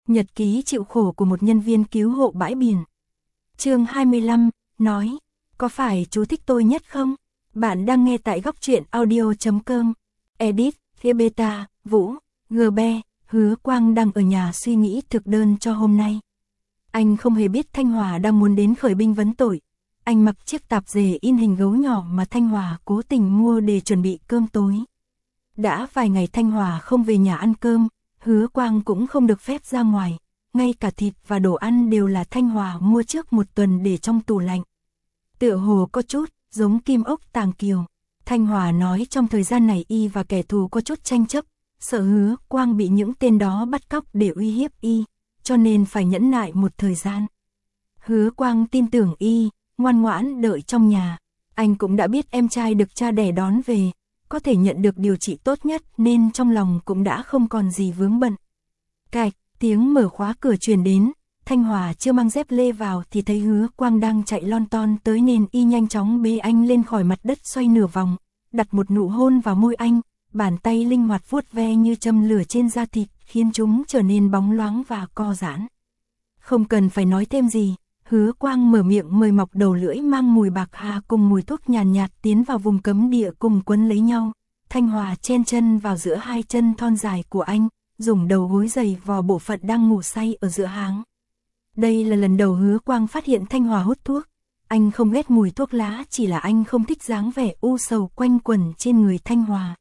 Nhật ký chịu khổ của một nhân viên cứu hộ bãi biển. Chương 25, nói, có phải chú thích tôi nhất không? Bạn đang nghe tại góc truyện audio.com. Edit, phía beta, Vũ, GB, Hứa Quang đang ở nhà suy nghĩ thực đơn cho hôm nay. Anh không hề biết Thanh Hòa đang muốn đến khởi binh vấn tội. Anh mặc chiếc tạp dề in hình gấu nhỏ mà Thanh Hòa cố tình mua để chuẩn bị cơm tối. Đã vài ngày Thanh Hòa không về nhà ăn cơm, Hứa Quang cũng không được phép ra ngoài. Ngay cả thịt và đồ ăn đều là Thanh Hòa mua trước một tuần để trong tủ lạnh. Tựa hồ có chút giống Kim Ốc Tàng Kiều. Thanh Hòa nói trong thời gian này y và kẻ thù có chút tranh chấp, sợ Hứa Quang bị những tên đó bắt cóc để uy hiếp y, cho nên phải nhẫn nại một thời gian. Hứa Quang tin tưởng y, ngoan ngoãn đợi trong nhà. Anh cũng đã biết em trai được cha đẻ đón về, có thể nhận được điều trị tốt nhất nên trong lòng cũng đã không còn gì vướng bận. Cạch, tiếng mở khóa cửa truyền đến. Thanh Hòa chưa mang dép lê vào thì thấy Hứa Quang đang chạy lon ton tới nên y nhanh chóng bế anh lên khỏi mặt đất xoay nửa vòng, đặt một nụ hôn vào môi anh, bàn tay linh hoạt vuốt ve như châm lửa trên da thịt, khiến chúng trở nên bóng loáng và co giãn. Không cần phải nói thêm gì, Hứa Quang mở miệng mời mọc đầu lưỡi mang mùi bạc hà cùng mùi thuốc nhàn nhạt tiến vào vùng cấm địa cùng quấn lấy nhau. Thanh Hòa chen chân vào giữa hai chân thon dài của anh, dùng đầu gối giày vò bộ phận đang ngủ say ở giữa háng. Đây là lần đầu Hứa Quang phát hiện Thanh Hòa hút thuốc. Anh không ghét mùi thuốc lá, chỉ là anh không thích dáng vẻ u sầu quanh quẩn trên người Thanh Hòa.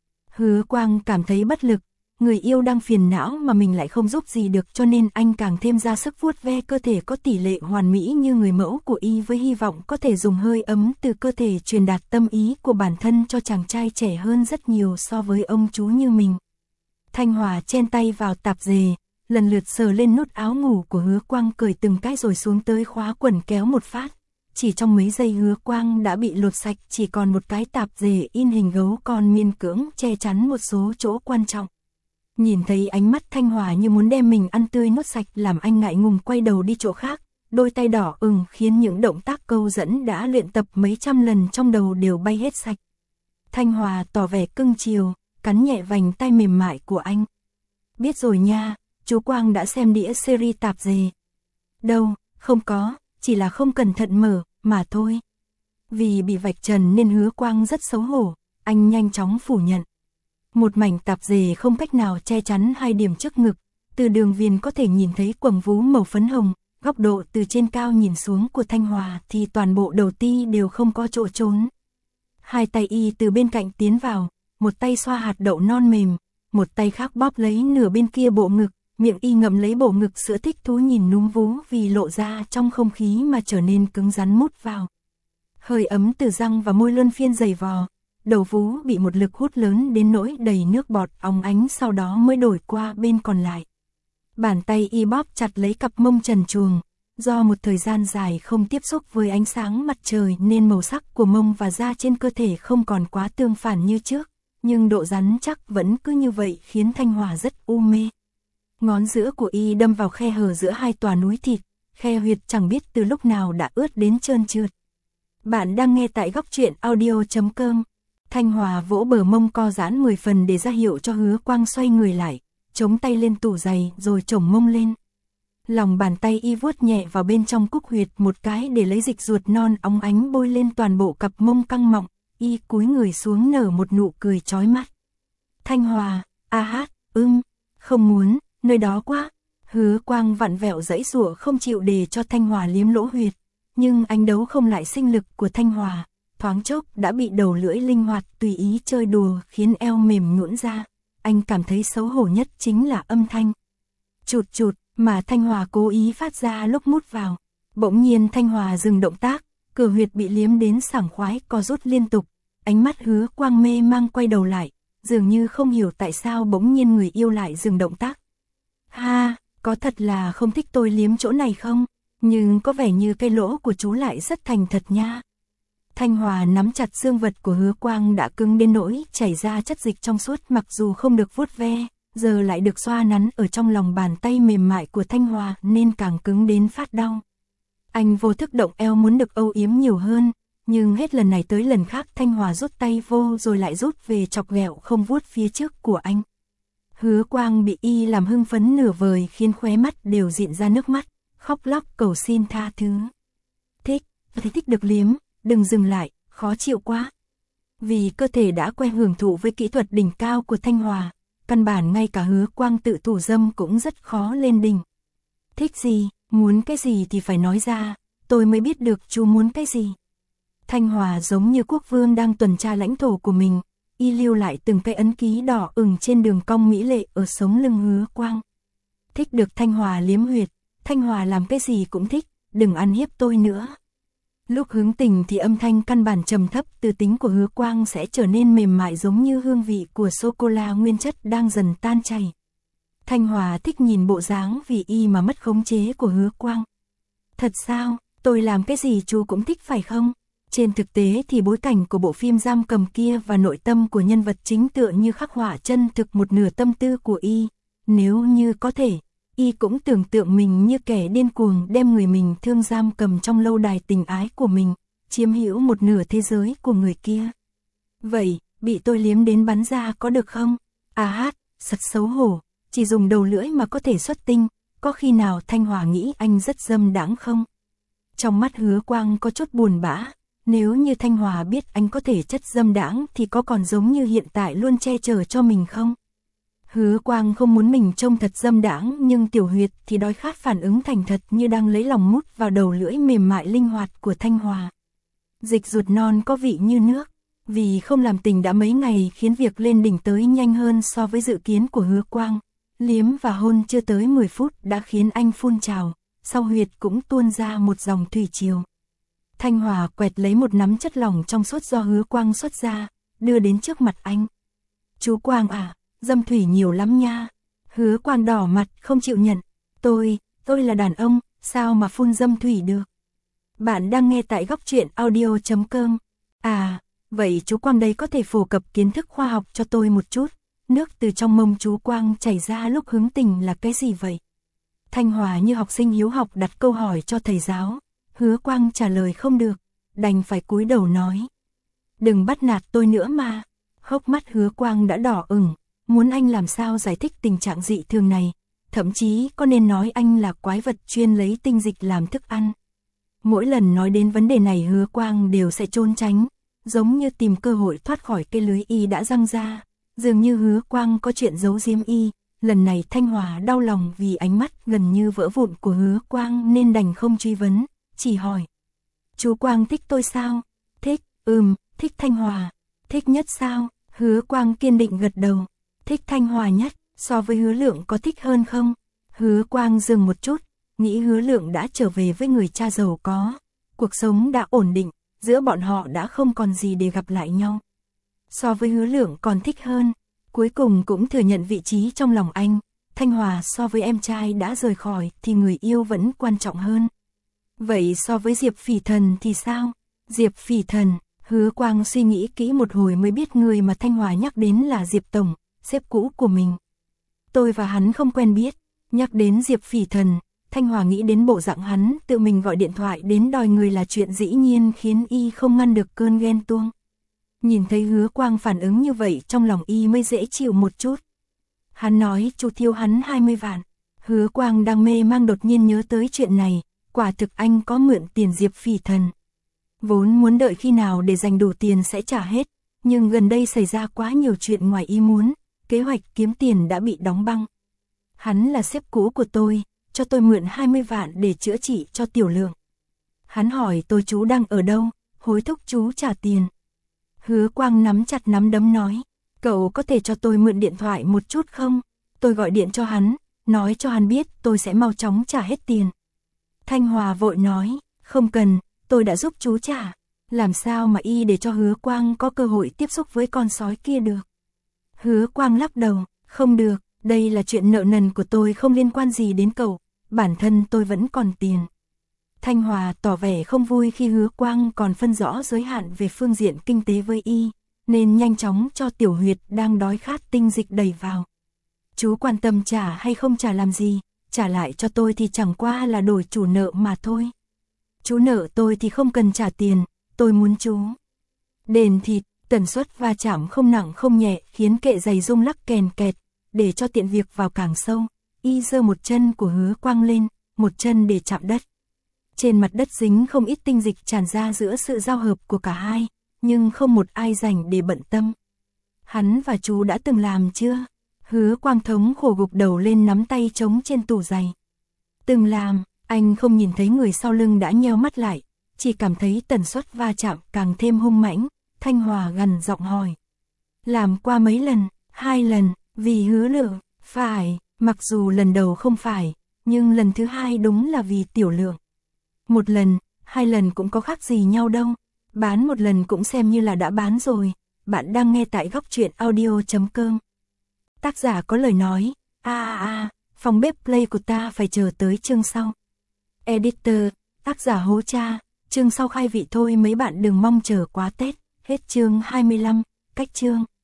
Hứa Quang cảm thấy bất lực, người yêu đang phiền não mà mình lại không giúp gì được, cho nên anh càng thêm ra sức vuốt ve cơ thể có tỷ lệ hoàn mỹ như người mẫu của y, với hy vọng có thể dùng hơi ấm từ cơ thể truyền đạt tâm ý của bản thân cho chàng trai trẻ hơn rất nhiều so với ông chú như mình. Thanh Hòa chen tay vào tạp dề, lần lượt sờ lên nút áo ngủ của Hứa Quang, cởi từng cái rồi xuống tới khóa quần kéo một phát. Chỉ trong mấy giây Hứa Quang đã bị lột sạch, chỉ còn một cái tạp dề in hình gấu còn miễn cưỡng che chắn một số chỗ quan trọng. Nhìn thấy ánh mắt Thanh Hòa như muốn đem mình ăn tươi nuốt sạch làm anh ngại ngùng quay đầu đi chỗ khác, đôi tay đỏ ửng khiến những động tác câu dẫn đã luyện tập mấy trăm lần trong đầu đều bay hết sạch. Thanh Hòa tỏ vẻ cưng chiều, cắn nhẹ vành tay mềm mại của anh. Biết rồi nha, chú Quang đã xem đĩa series tạp dề. Đâu, không có, chỉ là không cẩn thận mở, mà thôi. Vì bị vạch trần nên Hứa Quang rất xấu hổ, anh nhanh chóng phủ nhận. Một mảnh tạp dề không cách nào che chắn hai điểm trước ngực, từ đường viền có thể nhìn thấy quầng vú màu phấn hồng, góc độ từ trên cao nhìn xuống của Thanh Hòa thì toàn bộ đầu ti đều không có chỗ trốn. Hai tay y từ bên cạnh tiến vào, một tay xoa hạt đậu non mềm, một tay khác bóp lấy nửa bên kia bộ ngực, miệng y ngậm lấy bầu ngực sữa thích thú nhìn núm vú vì lộ ra trong không khí mà trở nên cứng rắn mút vào. Hơi ấm từ răng và môi luân phiên giày vò, đầu vú bị một lực hút lớn đến nỗi đầy nước bọt óng ánh, sau đó mới đổi qua bên còn lại. Bàn tay y bóp chặt lấy cặp mông trần truồng, do một thời gian dài không tiếp xúc với ánh sáng mặt trời nên màu sắc của mông và da trên cơ thể không còn quá tương phản như trước, nhưng độ rắn chắc vẫn cứ như vậy khiến Thanh Hòa rất u mê. Ngón giữa của y đâm vào khe hở giữa hai tòa núi thịt, khe huyệt chẳng biết từ lúc nào đã ướt đến trơn trượt. Bạn đang nghe tại góc truyện audio.com. Thanh Hòa vỗ bờ mông co giãn 10 phần để ra hiệu cho Hứa Quang xoay người lại, chống tay lên tủ giày rồi chổng mông lên. Lòng bàn tay y vuốt nhẹ vào bên trong cúc huyệt một cái để lấy dịch ruột non óng ánh bôi lên toàn bộ cặp mông căng mọng, y cúi người xuống nở một nụ cười chói mắt. Thanh Hòa, không muốn, nơi đó quá. Hứa Quang vặn vẹo giãy giụa không chịu để cho Thanh Hòa liếm lỗ huyệt, nhưng anh đấu không lại sinh lực của Thanh Hòa, thoáng chốc đã bị đầu lưỡi linh hoạt tùy ý chơi đùa khiến eo mềm nhũn ra. Anh cảm thấy xấu hổ nhất chính là âm thanh chụt chụt mà Thanh Hòa cố ý phát ra lúc mút vào. Bỗng nhiên Thanh Hòa dừng động tác, cửa huyệt bị liếm đến sảng khoái co rút liên tục. Ánh mắt Hứa Quang mê mang quay đầu lại, dường như không hiểu tại sao bỗng nhiên người yêu lại dừng động tác. Ha, có thật là không thích tôi liếm chỗ này không? Nhưng có vẻ như cái lỗ của chú lại rất thành thật nha. Thanh Hòa nắm chặt xương vật của Hứa Quang đã cứng đến nỗi chảy ra chất dịch trong suốt, mặc dù không được vuốt ve, giờ lại được xoa nắn ở trong lòng bàn tay mềm mại của Thanh Hòa nên càng cứng đến phát đau. Anh vô thức động eo muốn được âu yếm nhiều hơn, nhưng hết lần này tới lần khác Thanh Hòa rút tay vô rồi lại rút về chọc ghẹo không vuốt phía trước của anh. Hứa Quang bị y làm hưng phấn nửa vời khiến khóe mắt đều dịn ra nước mắt, khóc lóc cầu xin tha thứ. Thích, thích được liếm, đừng dừng lại, khó chịu quá. Vì cơ thể đã quen hưởng thụ với kỹ thuật đỉnh cao của Thanh Hòa, căn bản ngay cả Hứa Quang tự thủ dâm cũng rất khó lên đỉnh. Thích gì, muốn cái gì thì phải nói ra, tôi mới biết được chú muốn cái gì. Thanh Hòa giống như quốc vương đang tuần tra lãnh thổ của mình, y lưu lại từng cái ấn ký đỏ ửng trên đường cong mỹ lệ ở sống lưng Hứa Quang. Thích được Thanh Hòa liếm huyệt, Thanh Hòa làm cái gì cũng thích, đừng ăn hiếp tôi nữa. Lúc hứng tình thì âm thanh căn bản trầm thấp từ tính của Hứa Quang sẽ trở nên mềm mại giống như hương vị của sô-cô-la nguyên chất đang dần tan chảy. Thanh Hòa thích nhìn bộ dáng vì y mà mất khống chế của Hứa Quang. Thật sao, tôi làm cái gì chú cũng thích phải không? Trên thực tế thì bối cảnh của bộ phim giam cầm kia và nội tâm của nhân vật chính tựa như khắc họa chân thực một nửa tâm tư của y. Nếu như có thể, y cũng tưởng tượng mình như kẻ điên cuồng đem người mình thương giam cầm trong lâu đài tình ái của mình, chiếm hữu một nửa thế giới của người kia. Vậy, bị tôi liếm đến bắn ra có được không? À hát, thật xấu hổ, chỉ dùng đầu lưỡi mà có thể xuất tinh, có khi nào Thanh Hòa nghĩ anh rất dâm đãng không? Trong mắt Hứa Quang có chút buồn bã, nếu như Thanh Hòa biết anh có thể chất dâm đãng thì có còn giống như hiện tại luôn che chở cho mình không? Hứa Quang không muốn mình trông thật dâm đãng nhưng tiểu huyệt thì đói khát phản ứng thành thật như đang lấy lòng mút vào đầu lưỡi mềm mại linh hoạt của Thanh Hòa. Dịch ruột non có vị như nước, vì không làm tình đã mấy ngày khiến việc lên đỉnh tới nhanh hơn so với dự kiến của Hứa Quang. Liếm và hôn chưa tới 10 phút đã khiến anh phun trào, sau huyệt cũng tuôn ra một dòng thủy triều. Thanh Hòa quẹt lấy một nắm chất lỏng trong suốt do Hứa Quang xuất ra, đưa đến trước mặt anh. Chú Quang à, dâm thủy nhiều lắm nha. Hứa Quang đỏ mặt không chịu nhận. Tôi là đàn ông, sao mà phun dâm thủy được? Bạn đang nghe tại góc truyện audio.com. À, vậy chú Quang đây có thể phổ cập kiến thức khoa học cho tôi một chút. Nước từ trong mông chú Quang chảy ra lúc hứng tình là cái gì vậy? Thanh Hòa như học sinh hiếu học đặt câu hỏi cho thầy giáo. Hứa Quang trả lời không được, đành phải cúi đầu nói. Đừng bắt nạt tôi nữa mà. Hốc mắt Hứa Quang đã đỏ ửng, muốn anh làm sao giải thích tình trạng dị thường này, thậm chí có nên nói anh là quái vật chuyên lấy tinh dịch làm thức ăn. Mỗi lần nói đến vấn đề này Hứa Quang đều sẽ trốn tránh, giống như tìm cơ hội thoát khỏi cái lưới y đã giăng ra, dường như Hứa Quang có chuyện giấu giếm y. Lần này Thanh Hòa đau lòng vì ánh mắt gần như vỡ vụn của Hứa Quang nên đành không truy vấn, chỉ hỏi. Chú Quang thích tôi sao? Thích, thích Thanh Hòa. Thích nhất sao? Hứa Quang kiên định gật đầu. Thích Thanh Hòa nhất, so với Hứa Lượng có thích hơn không? Hứa Quang dừng một chút, nghĩ Hứa Lượng đã trở về với người cha giàu có. Cuộc sống đã ổn định, giữa bọn họ đã không còn gì để gặp lại nhau. So với Hứa Lượng còn thích hơn, cuối cùng cũng thừa nhận vị trí trong lòng anh. Thanh Hòa so với em trai đã rời khỏi thì người yêu vẫn quan trọng hơn. Vậy so với Diệp Phỉ Thần thì sao? Diệp Phỉ Thần, Hứa Quang suy nghĩ kỹ một hồi mới biết người mà Thanh Hòa nhắc đến là Diệp Tổng, sếp cũ của mình. Tôi và hắn không quen biết, nhắc đến Diệp Phỉ Thần, Thanh Hòa nghĩ đến bộ dạng hắn tự mình gọi điện thoại đến đòi người là chuyện dĩ nhiên khiến y không ngăn được cơn ghen tuông. Nhìn thấy Hứa Quang phản ứng như vậy trong lòng y mới dễ chịu một chút. Hắn nói chú thiếu hắn 20 vạn. Hứa Quang đang mê mang đột nhiên nhớ tới chuyện này, quả thực anh có mượn tiền Diệp Phỉ Thần. Vốn muốn đợi khi nào để dành đủ tiền sẽ trả hết, nhưng gần đây xảy ra quá nhiều chuyện ngoài ý muốn, kế hoạch kiếm tiền đã bị đóng băng. Hắn là sếp cũ của tôi, cho tôi mượn 20 vạn để chữa trị cho Tiểu Lượng. Hắn hỏi tôi chú đang ở đâu, hối thúc chú trả tiền. Hứa Quang nắm chặt nắm đấm nói, cậu có thể cho tôi mượn điện thoại một chút không? Tôi gọi điện cho hắn, nói cho hắn biết tôi sẽ mau chóng trả hết tiền. Thanh Hòa vội nói, không cần, tôi đã giúp chú trả. Làm sao mà y để cho Hứa Quang có cơ hội tiếp xúc với con sói kia được? Hứa Quang lắc đầu, không được, đây là chuyện nợ nần của tôi không liên quan gì đến cậu, bản thân tôi vẫn còn tiền. Thanh Hòa tỏ vẻ không vui khi Hứa Quang còn phân rõ giới hạn về phương diện kinh tế với y, nên nhanh chóng cho Tiểu Huyệt đang đói khát tinh dịch đẩy vào. Chú quan tâm trả hay không trả làm gì, trả lại cho tôi thì chẳng qua là đổi chủ nợ mà thôi. Chú nợ tôi thì không cần trả tiền, tôi muốn chú đền thịt. Tần suất va chạm không nặng không nhẹ khiến kệ giày rung lắc kèn kẹt, để cho tiện việc vào càng sâu, y giơ một chân của Hứa Quang lên, một chân để chạm đất. Trên mặt đất dính không ít tinh dịch tràn ra giữa sự giao hợp của cả hai, nhưng không một ai rảnh để bận tâm. Hắn và chú đã từng làm chưa? Hứa Quang thống khổ gục đầu lên nắm tay trống trên tủ giày. Từng làm, anh không nhìn thấy người sau lưng đã nheo mắt lại, chỉ cảm thấy tần suất va chạm càng thêm hung mãnh. Thanh Hòa gằn giọng hỏi. Làm qua mấy lần? 2 lần, vì Hứa Lượng, phải, mặc dù lần đầu không phải, nhưng lần thứ 2 đúng là vì Tiểu Lượng. 1 lần, 2 lần cũng có khác gì nhau đâu, bán 1 lần cũng xem như là đã bán rồi. Bạn đang nghe tại góc truyện audio.com. Tác giả có lời nói, phòng bếp play của ta phải chờ tới chương sau. Editor, tác giả Hố Cha, chương sau khai vị thôi mấy bạn đừng mong chờ quá Tết. Hết chương 25, cách chương.